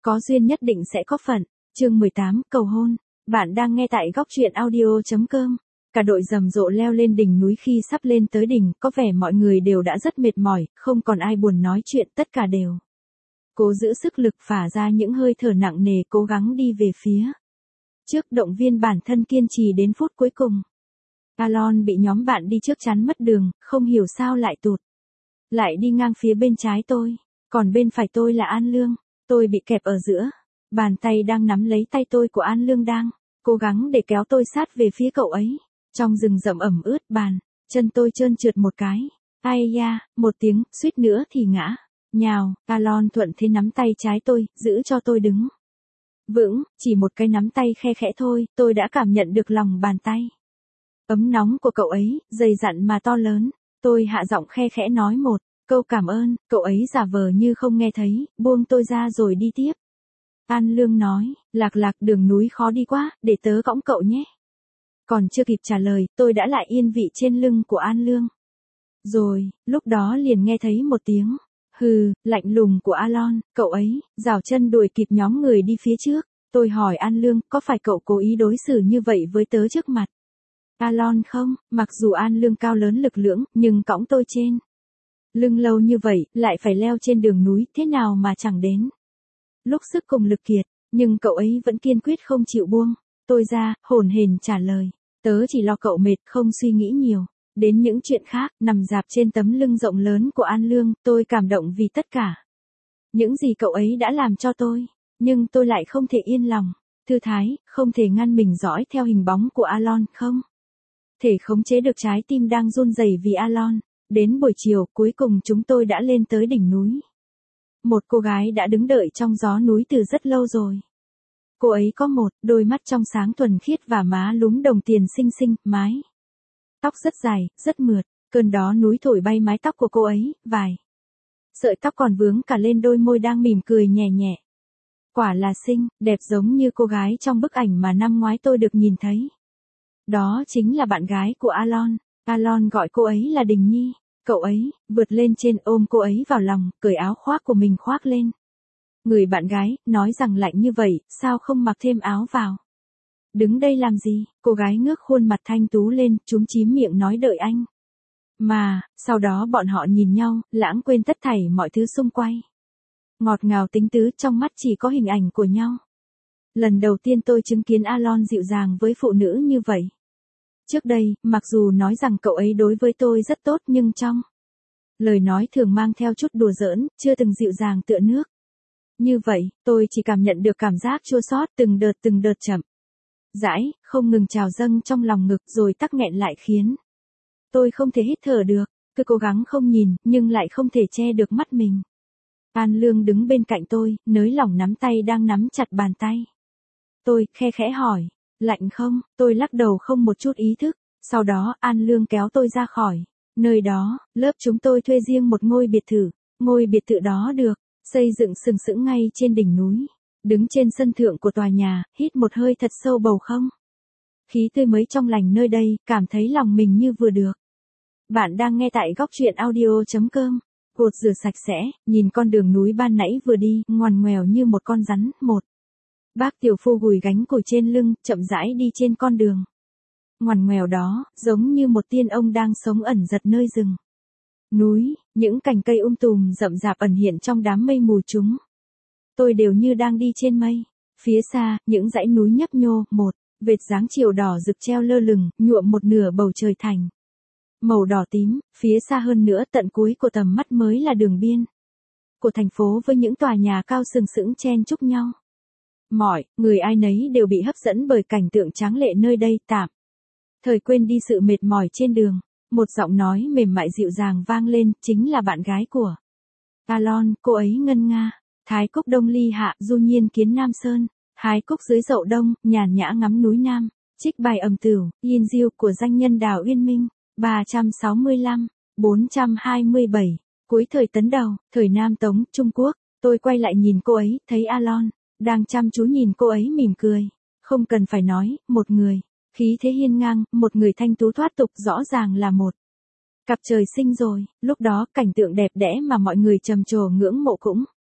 Có duyên nhất định sẽ có phận. Chương 18, cầu hôn. Bạn đang nghe tại góc truyện audio.com. Cả đội rầm rộ leo lên đỉnh núi, khi sắp lên tới đỉnh, có vẻ mọi người đều đã rất mệt mỏi, không còn ai buồn nói chuyện, tất cả đều cố giữ sức lực, phả ra những hơi thở nặng nề, cố gắng đi về phía trước, động viên bản thân kiên trì đến phút cuối cùng. Alon bị nhóm bạn đi trước chắn mất đường, không hiểu sao lại tụt lại đi ngang phía bên trái tôi, còn bên phải tôi là An Lương. Tôi bị kẹp ở giữa, bàn tay đang nắm lấy tay tôi của An Lương đang cố gắng để kéo tôi sát về phía cậu ấy. Trong rừng rậm ẩm ướt, bàn chân tôi trơn trượt một cái, ai da, một tiếng, suýt nữa thì ngã nhào. Alon thuận thế nắm tay trái tôi, giữ cho tôi đứng vững. Chỉ một cái nắm tay khe khẽ thôi, tôi đã cảm nhận được lòng bàn tay ấm nóng của cậu ấy, dày dặn mà to lớn. Tôi hạ giọng khe khẽ nói một câu cảm ơn, cậu ấy giả vờ như không nghe thấy, buông tôi ra rồi đi tiếp. An Lương nói, Lạc, đường núi khó đi quá, để tớ cõng cậu nhé. Còn chưa kịp trả lời, tôi đã lại yên vị trên lưng của An Lương. Rồi, lúc đó liền nghe thấy một tiếng hừ, lạnh lùng của Alon, cậu ấy giảo chân đuổi kịp nhóm người đi phía trước. Tôi hỏi An Lương, có phải cậu cố ý đối xử như vậy với tớ trước mặt Alon không? Mặc dù An Lương cao lớn lực lưỡng, nhưng cõng tôi trên lưng lâu như vậy, lại phải leo trên đường núi, thế nào mà chẳng đến lúc sức cùng lực kiệt, nhưng cậu ấy vẫn kiên quyết không chịu buông tôi ra, hổn hển trả lời, tớ chỉ lo cậu mệt, không suy nghĩ nhiều đến những chuyện khác. Nằm dạp trên tấm lưng rộng lớn của An Lương, tôi cảm động vì tất cả những gì cậu ấy đã làm cho tôi, nhưng tôi lại không thể yên lòng thư thái, không thể ngăn mình dõi theo hình bóng của Alon, không thể khống chế được trái tim đang run rẩy vì Alon. Đến buổi chiều, cuối cùng chúng tôi đã lên tới đỉnh núi. Một cô gái đã đứng đợi trong gió núi từ rất lâu rồi. Cô ấy có một đôi mắt trong sáng thuần khiết và má lúm đồng tiền xinh xinh, mái tóc rất dài, rất mượt. Cơn gió núi thổi bay mái tóc của cô ấy, vài sợi tóc còn vướng cả lên đôi môi đang mỉm cười nhẹ nhẹ. Quả là xinh, đẹp giống như cô gái trong bức ảnh mà năm ngoái tôi được nhìn thấy. Đó chính là bạn gái của Alon. Alon gọi cô ấy là Đình Nhi. Cậu ấy vượt lên trên, ôm cô ấy vào lòng, cởi áo khoác của mình khoác lên người bạn gái, nói rằng lạnh như vậy, sao không mặc thêm áo vào? Đứng đây làm gì? Cô gái ngước khuôn mặt thanh tú lên, chúm chím miệng nói đợi anh. Mà, sau đó bọn họ nhìn nhau, lãng quên tất thảy mọi thứ xung quanh. Ngọt ngào tính tứ, trong mắt chỉ có hình ảnh của nhau. Lần đầu tiên tôi chứng kiến Alon dịu dàng với phụ nữ như vậy. Trước đây, mặc dù nói rằng cậu ấy đối với tôi rất tốt, nhưng trong lời nói thường mang theo chút đùa giỡn, chưa từng dịu dàng tựa nước. Như vậy, tôi chỉ cảm nhận được cảm giác chua xót từng đợt chậm rãi, không ngừng trào dâng trong lòng ngực, rồi tắc nghẹn lại khiến tôi không thể hít thở được. Cứ cố gắng không nhìn, nhưng lại không thể che được mắt mình. An Lương đứng bên cạnh tôi, nới lỏng nắm tay đang nắm chặt bàn tay tôi, khe khẽ hỏi, lạnh không? Tôi lắc đầu không một chút ý thức. Sau đó, An Lương kéo tôi ra khỏi nơi đó. Lớp chúng tôi thuê riêng một ngôi biệt thự. Ngôi biệt thự đó được xây dựng sừng sững ngay trên đỉnh núi. Đứng trên sân thượng của tòa nhà, hít một hơi thật sâu bầu không khí tươi mới trong lành nơi đây, cảm thấy lòng mình như vừa được. Bạn đang nghe tại góc truyện audio.com. Gột rửa sạch sẽ, nhìn con đường núi ban nãy vừa đi, ngoằn ngoèo như một con rắn. Một bác tiểu phu gùi gánh củi trên lưng, chậm rãi đi trên con đường ngoằn ngoèo đó, giống như một tiên ông đang sống ẩn giật nơi rừng núi. Những cành cây tùm rậm rạp ẩn hiện trong đám mây mù, chúng tôi đều như đang đi trên mây. Phía xa, những dãy núi nhấp nhô, một vệt dáng chiều đỏ rực treo lơ lửng, nhuộm một nửa bầu trời thành màu đỏ tím. Phía xa hơn nữa, tận cuối của tầm mắt mới là đường biên của thành phố với những tòa nhà cao sừng sững chen chúc nhau. Mọi người ai nấy đều bị hấp dẫn bởi cảnh tượng tráng lệ nơi đây, tạm thời quên đi sự mệt mỏi trên đường. Một giọng nói mềm mại dịu dàng vang lên, chính là bạn gái của Alon. Cô ấy ngân nga, thái cúc đông ly hạ, du nhiên kiến Nam Sơn. Hái cúc dưới dậu đông, nhàn nhã ngắm núi Nam. Trích bài ẩm tửu, Yin Diêu của danh nhân Đào Uyên Minh. 365, 427. Cuối thời Tấn Đầu, thời Nam Tống, Trung Quốc. Tôi quay lại nhìn cô ấy, thấy Alon đang chăm chú nhìn cô ấy mỉm cười. Không cần phải nói, một người khí thế hiên ngang, một người thanh tú thoát tục, rõ ràng là một cặp trời sinh rồi. Lúc đó cảnh tượng đẹp đẽ mà mọi người trầm trồ ngưỡng mộ cũng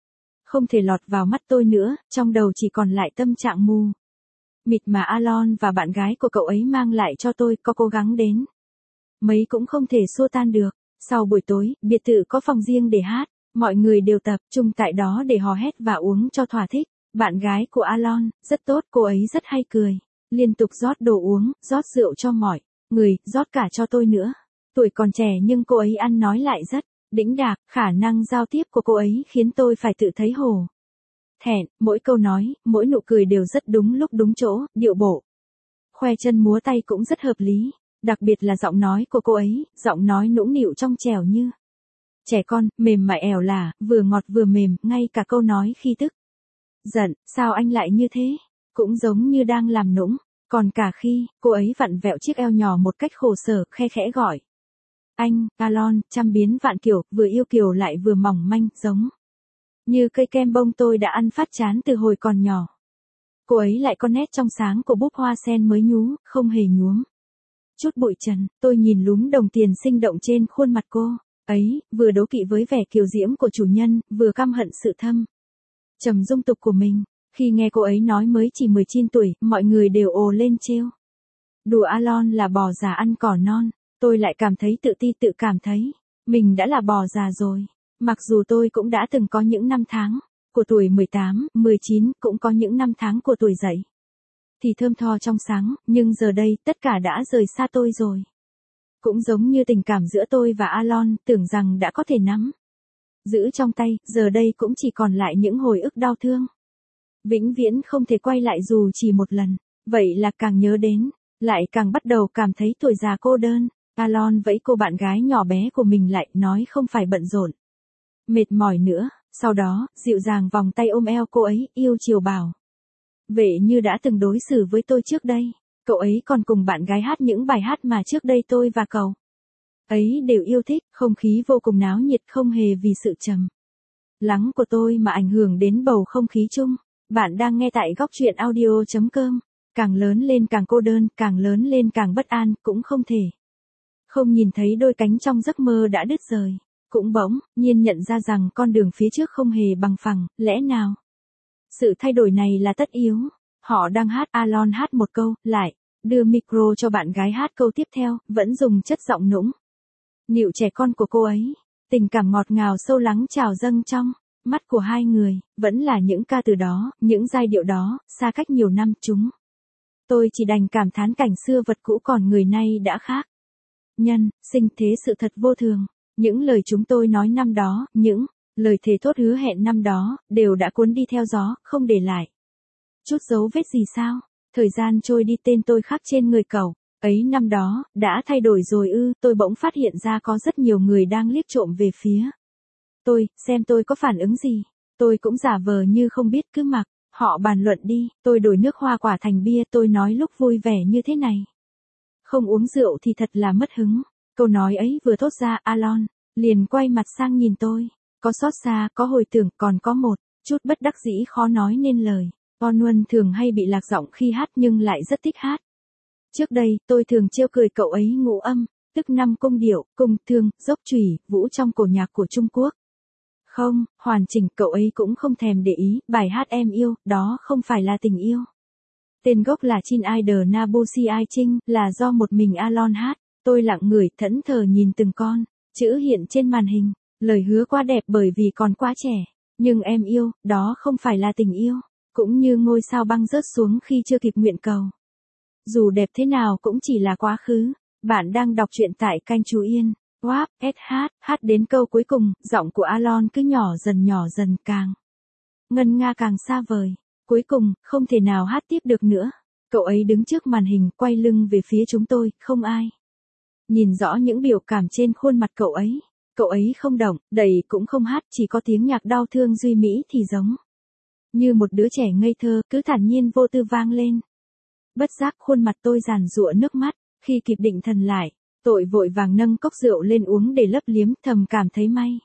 không thể lọt vào mắt tôi nữa, trong đầu chỉ còn lại tâm trạng mù mịt mà Alon và bạn gái của cậu ấy mang lại cho tôi, có cố gắng đến mấy cũng không thể xua tan được. Sau buổi tối, biệt thự có phòng riêng để hát, mọi người đều tập trung tại đó để hò hét và uống cho thỏa thích. Bạn gái của Alon, rất tốt, cô ấy rất hay cười, liên tục rót đồ uống, rót rượu cho mọi người, rót cả cho tôi nữa. Tuổi còn trẻ nhưng cô ấy ăn nói lại rất đĩnh đạc, khả năng giao tiếp của cô ấy khiến tôi phải tự thấy hổ thẹn, mỗi câu nói, mỗi nụ cười đều rất đúng lúc đúng chỗ, điệu bộ khoe chân múa tay cũng rất hợp lý, đặc biệt là giọng nói của cô ấy, giọng nói nũng nịu trong trẻo như trẻ con, mềm mại ẻo lả, vừa ngọt vừa mềm, ngay cả câu nói khi tức giận, sao anh lại như thế, cũng giống như đang làm nũng, còn cả khi cô ấy vặn vẹo chiếc eo nhỏ một cách khổ sở, khe khẽ gọi anh, Alon, trăm biến vạn kiểu, vừa yêu kiều lại vừa mỏng manh, giống như cây kem bông tôi đã ăn phát chán từ hồi còn nhỏ. Cô ấy lại có nét trong sáng của búp hoa sen mới nhú, không hề nhuốm chút bụi trần. Tôi nhìn lúm đồng tiền sinh động trên khuôn mặt cô ấy, vừa đố kỵ với vẻ kiều diễm của chủ nhân, vừa căm hận sự thâm trầm dung tục của mình. Khi nghe cô ấy nói mới chỉ 19 tuổi, mọi người đều ồ lên trêu đùa Alon là bò già ăn cỏ non. Tôi lại cảm thấy tự ti, tự cảm thấy mình đã là bò già rồi. Mặc dù tôi cũng đã từng có những năm tháng của tuổi 18, 19, cũng có những năm tháng của tuổi dậy thì thơm tho trong sáng, nhưng giờ đây tất cả đã rời xa tôi rồi. Cũng giống như tình cảm giữa tôi và Alon, tưởng rằng đã có thể nắm giữ trong tay, giờ đây cũng chỉ còn lại những hồi ức đau thương. Vĩnh viễn không thể quay lại dù chỉ một lần. Vậy là càng nhớ đến, lại càng bắt đầu cảm thấy tuổi già cô đơn. Alon vẫy cô bạn gái nhỏ bé của mình lại, nói không phải bận rộn mệt mỏi nữa, sau đó, dịu dàng vòng tay ôm eo cô ấy, yêu chiều bảo vệ như đã từng đối xử với tôi trước đây. Cậu ấy còn cùng bạn gái hát những bài hát mà trước đây tôi và cậu ấy đều yêu thích, không khí vô cùng náo nhiệt, không hề vì sự trầm lắng của tôi mà ảnh hưởng đến bầu không khí chung. Bạn đang nghe tại góc truyện audio.com. Càng lớn lên càng cô đơn, càng lớn lên càng bất an, cũng không thể không nhìn thấy đôi cánh trong giấc mơ đã đứt rời. Cũng bỗng nhiên nhận ra rằng con đường phía trước không hề bằng phẳng, lẽ nào sự thay đổi này là tất yếu. Họ đang hát, Alon hát một câu, lại đưa micro cho bạn gái hát câu tiếp theo, vẫn dùng chất giọng nũng nịu trẻ con của cô ấy. Tình cảm ngọt ngào sâu lắng trào dâng trong mắt của hai người, vẫn là những ca từ đó, những giai điệu đó, xa cách nhiều năm chúng. Tôi chỉ đành cảm thán cảnh xưa vật cũ còn người nay đã khác. Nhân, sinh thế sự thật vô thường. Những lời chúng tôi nói năm đó, những lời thề thốt hứa hẹn năm đó, đều đã cuốn đi theo gió, không để lại chút dấu vết gì sao. Thời gian trôi đi, tên tôi khắc trên người cậu ấy năm đó, đã thay đổi rồi ư. Tôi bỗng phát hiện ra có rất nhiều người đang liếc trộm về phía tôi, xem tôi có phản ứng gì. Tôi cũng giả vờ như không biết, cứ mặc họ bàn luận đi. Tôi đổi nước hoa quả thành bia, tôi nói lúc vui vẻ như thế này, không uống rượu thì thật là mất hứng. Câu nói ấy vừa thốt ra, Alon liền quay mặt sang nhìn tôi, có xót xa, có hồi tưởng, còn có một chút bất đắc dĩ khó nói nên lời. Onwon thường hay bị lạc giọng khi hát nhưng lại rất thích hát. Trước đây, tôi thường trêu cười cậu ấy ngũ âm, tức 5 cung điệu, cung, thương, dốc, chủy, vũ trong cổ nhạc của Trung Quốc. Không, hoàn chỉnh, cậu ấy cũng không thèm để ý, bài hát Em Yêu, đó không phải là tình yêu. Tên gốc là Chin Ai Đờ Nabusi Ai Trinh, là do một mình Alon hát. Tôi lặng người, thẫn thờ nhìn từng con chữ hiện trên màn hình. Lời hứa quá đẹp bởi vì còn quá trẻ. Nhưng em yêu, đó không phải là tình yêu. Cũng như ngôi sao băng rớt xuống khi chưa kịp nguyện cầu. Dù đẹp thế nào cũng chỉ là quá khứ. Bạn đang đọc truyện tại kênh Chú Yên. Wap, SH, hát đến câu cuối cùng, giọng của Alon cứ nhỏ dần càng ngân nga càng xa vời. Cuối cùng, không thể nào hát tiếp được nữa. Cậu ấy đứng trước màn hình, quay lưng về phía chúng tôi, không ai nhìn rõ những biểu cảm trên khuôn mặt cậu ấy. Cậu ấy không động, đẩy cũng không hát, chỉ có tiếng nhạc đau thương duy mỹ thì giống như một đứa trẻ ngây thơ, cứ thản nhiên vô tư vang lên. Bất giác khuôn mặt tôi giàn giụa nước mắt, khi kịp định thần lại, tôi vội vàng nâng cốc rượu lên uống để lấp liếm, thầm cảm thấy may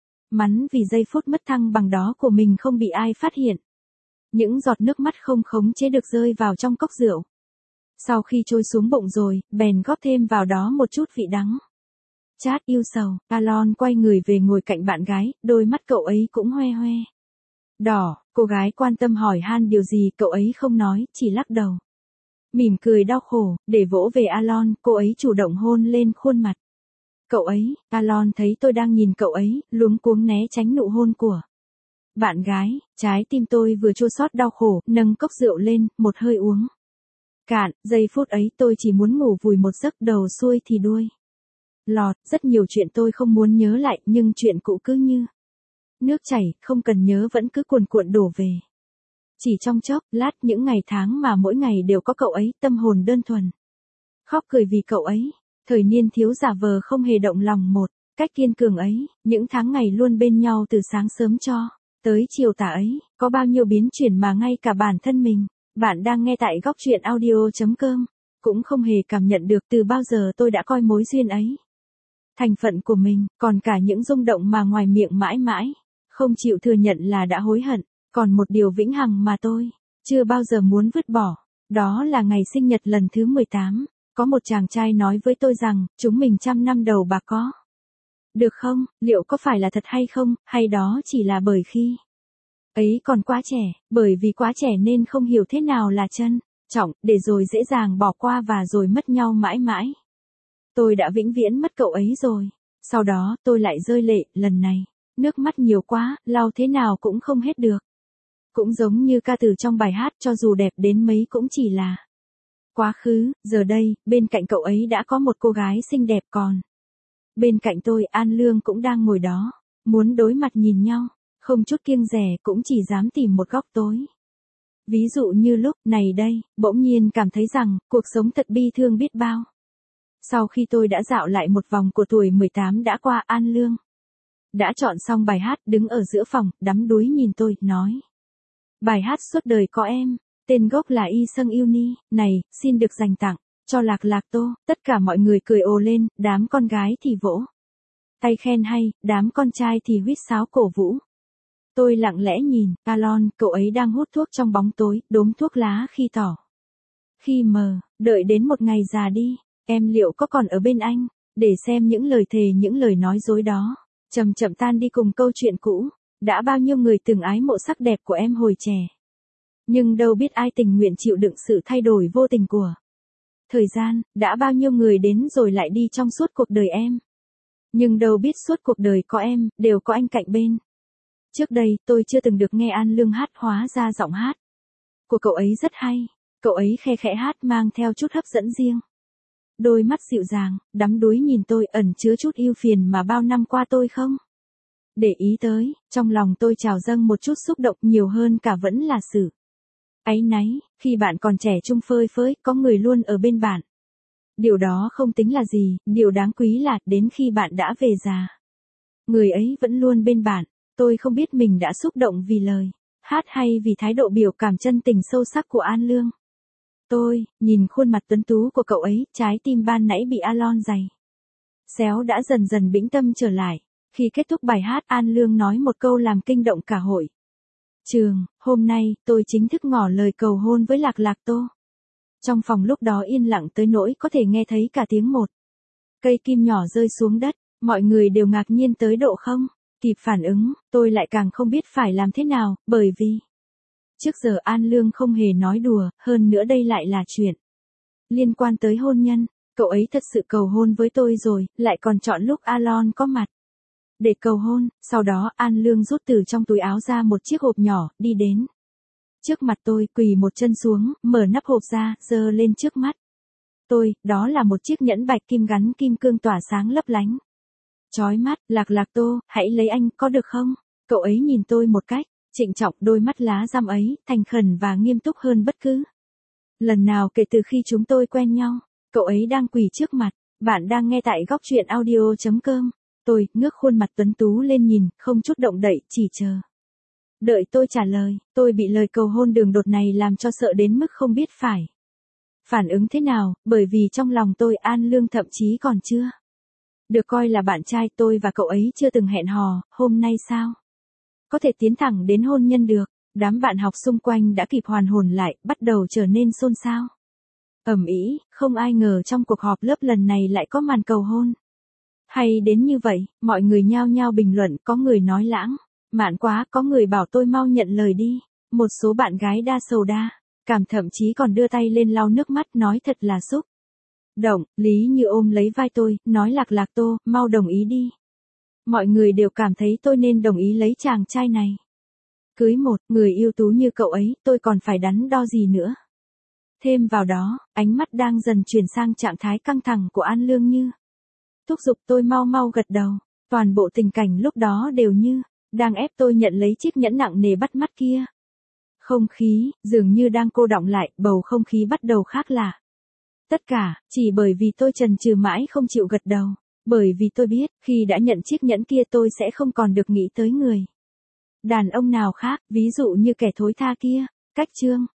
mắn vì giây phút mất thăng bằng đó của mình không bị ai phát hiện. Những giọt nước mắt không khống chế được rơi vào trong cốc rượu. Sau khi trôi xuống bụng rồi, bèn góp thêm vào đó một chút vị đắng chát yêu sầu. Alon quay người về ngồi cạnh bạn gái, đôi mắt cậu ấy cũng hoe hoe Đỏ, cô gái quan tâm hỏi han điều gì, cậu ấy không nói, chỉ lắc đầu. Mỉm cười đau khổ, để vỗ về Alon, cô ấy chủ động hôn lên khuôn mặt. Cậu ấy, Alon thấy tôi đang nhìn cậu ấy, luống cuống né tránh nụ hôn của bạn gái, trái tim tôi vừa chua xót đau khổ, nâng cốc rượu lên, một hơi uống cạn, giây phút ấy tôi chỉ muốn ngủ vùi một giấc, đầu xuôi thì đuôi lọt, rất nhiều chuyện tôi không muốn nhớ lại, nhưng chuyện cũ cứ như nước chảy, không cần nhớ vẫn cứ cuồn cuộn đổ về. Chỉ trong chốc lát, những ngày tháng mà mỗi ngày đều có cậu ấy, tâm hồn đơn thuần. Khóc cười vì cậu ấy, thời niên thiếu giả vờ không hề động lòng một cách kiên cường ấy, những tháng ngày luôn bên nhau từ sáng sớm cho tới chiều tà ấy, có bao nhiêu biến chuyển mà ngay cả bản thân mình, bạn đang nghe tại góc truyện audio.com, cũng không hề cảm nhận được. Từ bao giờ tôi đã coi mối duyên ấy thành phận của mình, còn cả những rung động mà ngoài miệng mãi mãi không chịu thừa nhận là đã hối hận, còn một điều vĩnh hằng mà tôi chưa bao giờ muốn vứt bỏ, đó là ngày sinh nhật lần thứ 18, có một chàng trai nói với tôi rằng, chúng mình 100 năm đầu bạc có được không, liệu có phải là thật hay không, hay đó chỉ là bởi khi ấy còn quá trẻ, bởi vì quá trẻ nên không hiểu thế nào là trân trọng, để rồi dễ dàng bỏ qua và rồi mất nhau mãi mãi. Tôi đã vĩnh viễn mất cậu ấy rồi. Sau đó tôi lại rơi lệ, lần này, nước mắt nhiều quá, lau thế nào cũng không hết được. Cũng giống như ca từ trong bài hát, cho dù đẹp đến mấy cũng chỉ là quá khứ, giờ đây, bên cạnh cậu ấy đã có một cô gái xinh đẹp, còn bên cạnh tôi, An Lương cũng đang ngồi đó, muốn đối mặt nhìn nhau, không chút kiêng dè, cũng chỉ dám tìm một góc tối. Ví dụ như lúc này đây, bỗng nhiên cảm thấy rằng, cuộc sống thật bi thương biết bao. Sau khi tôi đã dạo lại một vòng của tuổi 18 đã qua, An Lương đã chọn xong bài hát, đứng ở giữa phòng, đắm đuối nhìn tôi, nói. Bài hát Suốt đời có em, tên gốc là Y Sung Yêu Ni, này, xin được dành tặng cho Lạc Lạc Tô. Tất cả mọi người cười ồ lên, đám con gái thì vỗ tay khen hay, đám con trai thì huýt sáo cổ vũ. Tôi lặng lẽ nhìn, Alon, cậu ấy đang hút thuốc trong bóng tối, đốm thuốc lá khi tỏ, khi mờ, đợi đến một ngày già đi, em liệu có còn ở bên anh, để xem những lời thề, những lời nói dối đó chậm chậm tan đi cùng câu chuyện cũ. Đã bao nhiêu người từng ái mộ sắc đẹp của em hồi trẻ, nhưng đâu biết ai tình nguyện chịu đựng sự thay đổi vô tình của thời gian. Đã bao nhiêu người đến rồi lại đi trong suốt cuộc đời em, nhưng đâu biết suốt cuộc đời có em, đều có anh cạnh bên. Trước đây, tôi chưa từng được nghe An Lương hát, hóa ra giọng hát của cậu ấy rất hay. Cậu ấy khe khẽ hát mang theo chút hấp dẫn riêng. Đôi mắt dịu dàng, đắm đuối nhìn tôi, ẩn chứa chút ưu phiền mà bao năm qua tôi không để ý tới. Trong lòng tôi trào dâng một chút xúc động, nhiều hơn cả vẫn là sự áy náy. Khi bạn còn trẻ trung phơi phới, có người luôn ở bên bạn. Điều đó không tính là gì, điều đáng quý là, đến khi bạn đã về già, người ấy vẫn luôn bên bạn. Tôi không biết mình đã xúc động vì lời hát hay vì thái độ biểu cảm chân tình sâu sắc của An Lương. Tôi nhìn khuôn mặt tuấn tú của cậu ấy, trái tim ban nãy bị Alon giày xéo đã dần dần bĩnh tâm trở lại. Khi kết thúc bài hát, An Lương nói một câu làm kinh động cả hội trường. Hôm nay, tôi chính thức ngỏ lời cầu hôn với Lạc Lạc Tô. Trong phòng lúc đó yên lặng tới nỗi có thể nghe thấy cả tiếng một cây kim nhỏ rơi xuống đất. Mọi người đều ngạc nhiên tới độ không kịp phản ứng. Tôi lại càng không biết phải làm thế nào, bởi vì trước giờ An Lương không hề nói đùa, hơn nữa đây lại là chuyện liên quan tới hôn nhân. Cậu ấy thật sự cầu hôn với tôi rồi, lại còn chọn lúc Alon có mặt để cầu hôn. Sau đó, An Lương rút từ trong túi áo ra một chiếc hộp nhỏ, đi đến trước mặt tôi, quỳ một chân xuống, mở nắp hộp ra, giơ lên trước mắt tôi. Đó là một chiếc nhẫn bạch kim gắn kim cương tỏa sáng lấp lánh chói mắt. Lạc Lạc Tô, hãy lấy anh, có được không? Cậu ấy nhìn tôi một cách trịnh trọng, đôi mắt lá răm ấy, thành khẩn và nghiêm túc hơn bất cứ lần nào kể từ khi chúng tôi quen nhau. Cậu ấy đang quỳ trước mặt. Bạn đang nghe tại góc truyện audio.com. Tôi ngước khuôn mặt tuấn tú lên nhìn, không chút động đậy, chỉ chờ đợi tôi trả lời. Tôi bị lời cầu hôn đường đột này làm cho sợ đến mức không biết phải phản ứng thế nào, bởi vì trong lòng tôi, An Lương thậm chí còn chưa được coi là bạn trai. Tôi và cậu ấy chưa từng hẹn hò, hôm nay sao có thể tiến thẳng đến hôn nhân được. Đám bạn học xung quanh đã kịp hoàn hồn lại, bắt đầu trở nên xôn xao, ầm ĩ. Không ai ngờ trong cuộc họp lớp lần này lại có màn cầu hôn hay đến như vậy. Mọi người nhao nhao bình luận, có người nói lãng Mạn quá, có người bảo tôi mau nhận lời đi. Một số bạn gái đa sầu đa cảm thậm chí còn đưa tay lên lau nước mắt nói thật là xúc động. Lý Như ôm lấy vai tôi, nói Lạc Lạc Tô, mau đồng ý đi. Mọi người đều cảm thấy tôi nên đồng ý lấy chàng trai này. Cưới một người ưu tú như cậu ấy, tôi còn phải đắn đo gì nữa. Thêm vào đó, ánh mắt đang dần chuyển sang trạng thái căng thẳng của An Lương Như thúc giục tôi mau mau gật đầu. Toàn bộ tình cảnh lúc đó đều như đang ép tôi nhận lấy chiếc nhẫn nặng nề bắt mắt kia. Không khí dường như đang cô đọng lại, bầu không khí bắt đầu khác lạ. Tất cả chỉ bởi vì tôi chần chừ mãi không chịu gật đầu, bởi vì tôi biết, khi đã nhận chiếc nhẫn kia tôi sẽ không còn được nghĩ tới người đàn ông nào khác, ví dụ như kẻ thối tha kia. Cách chương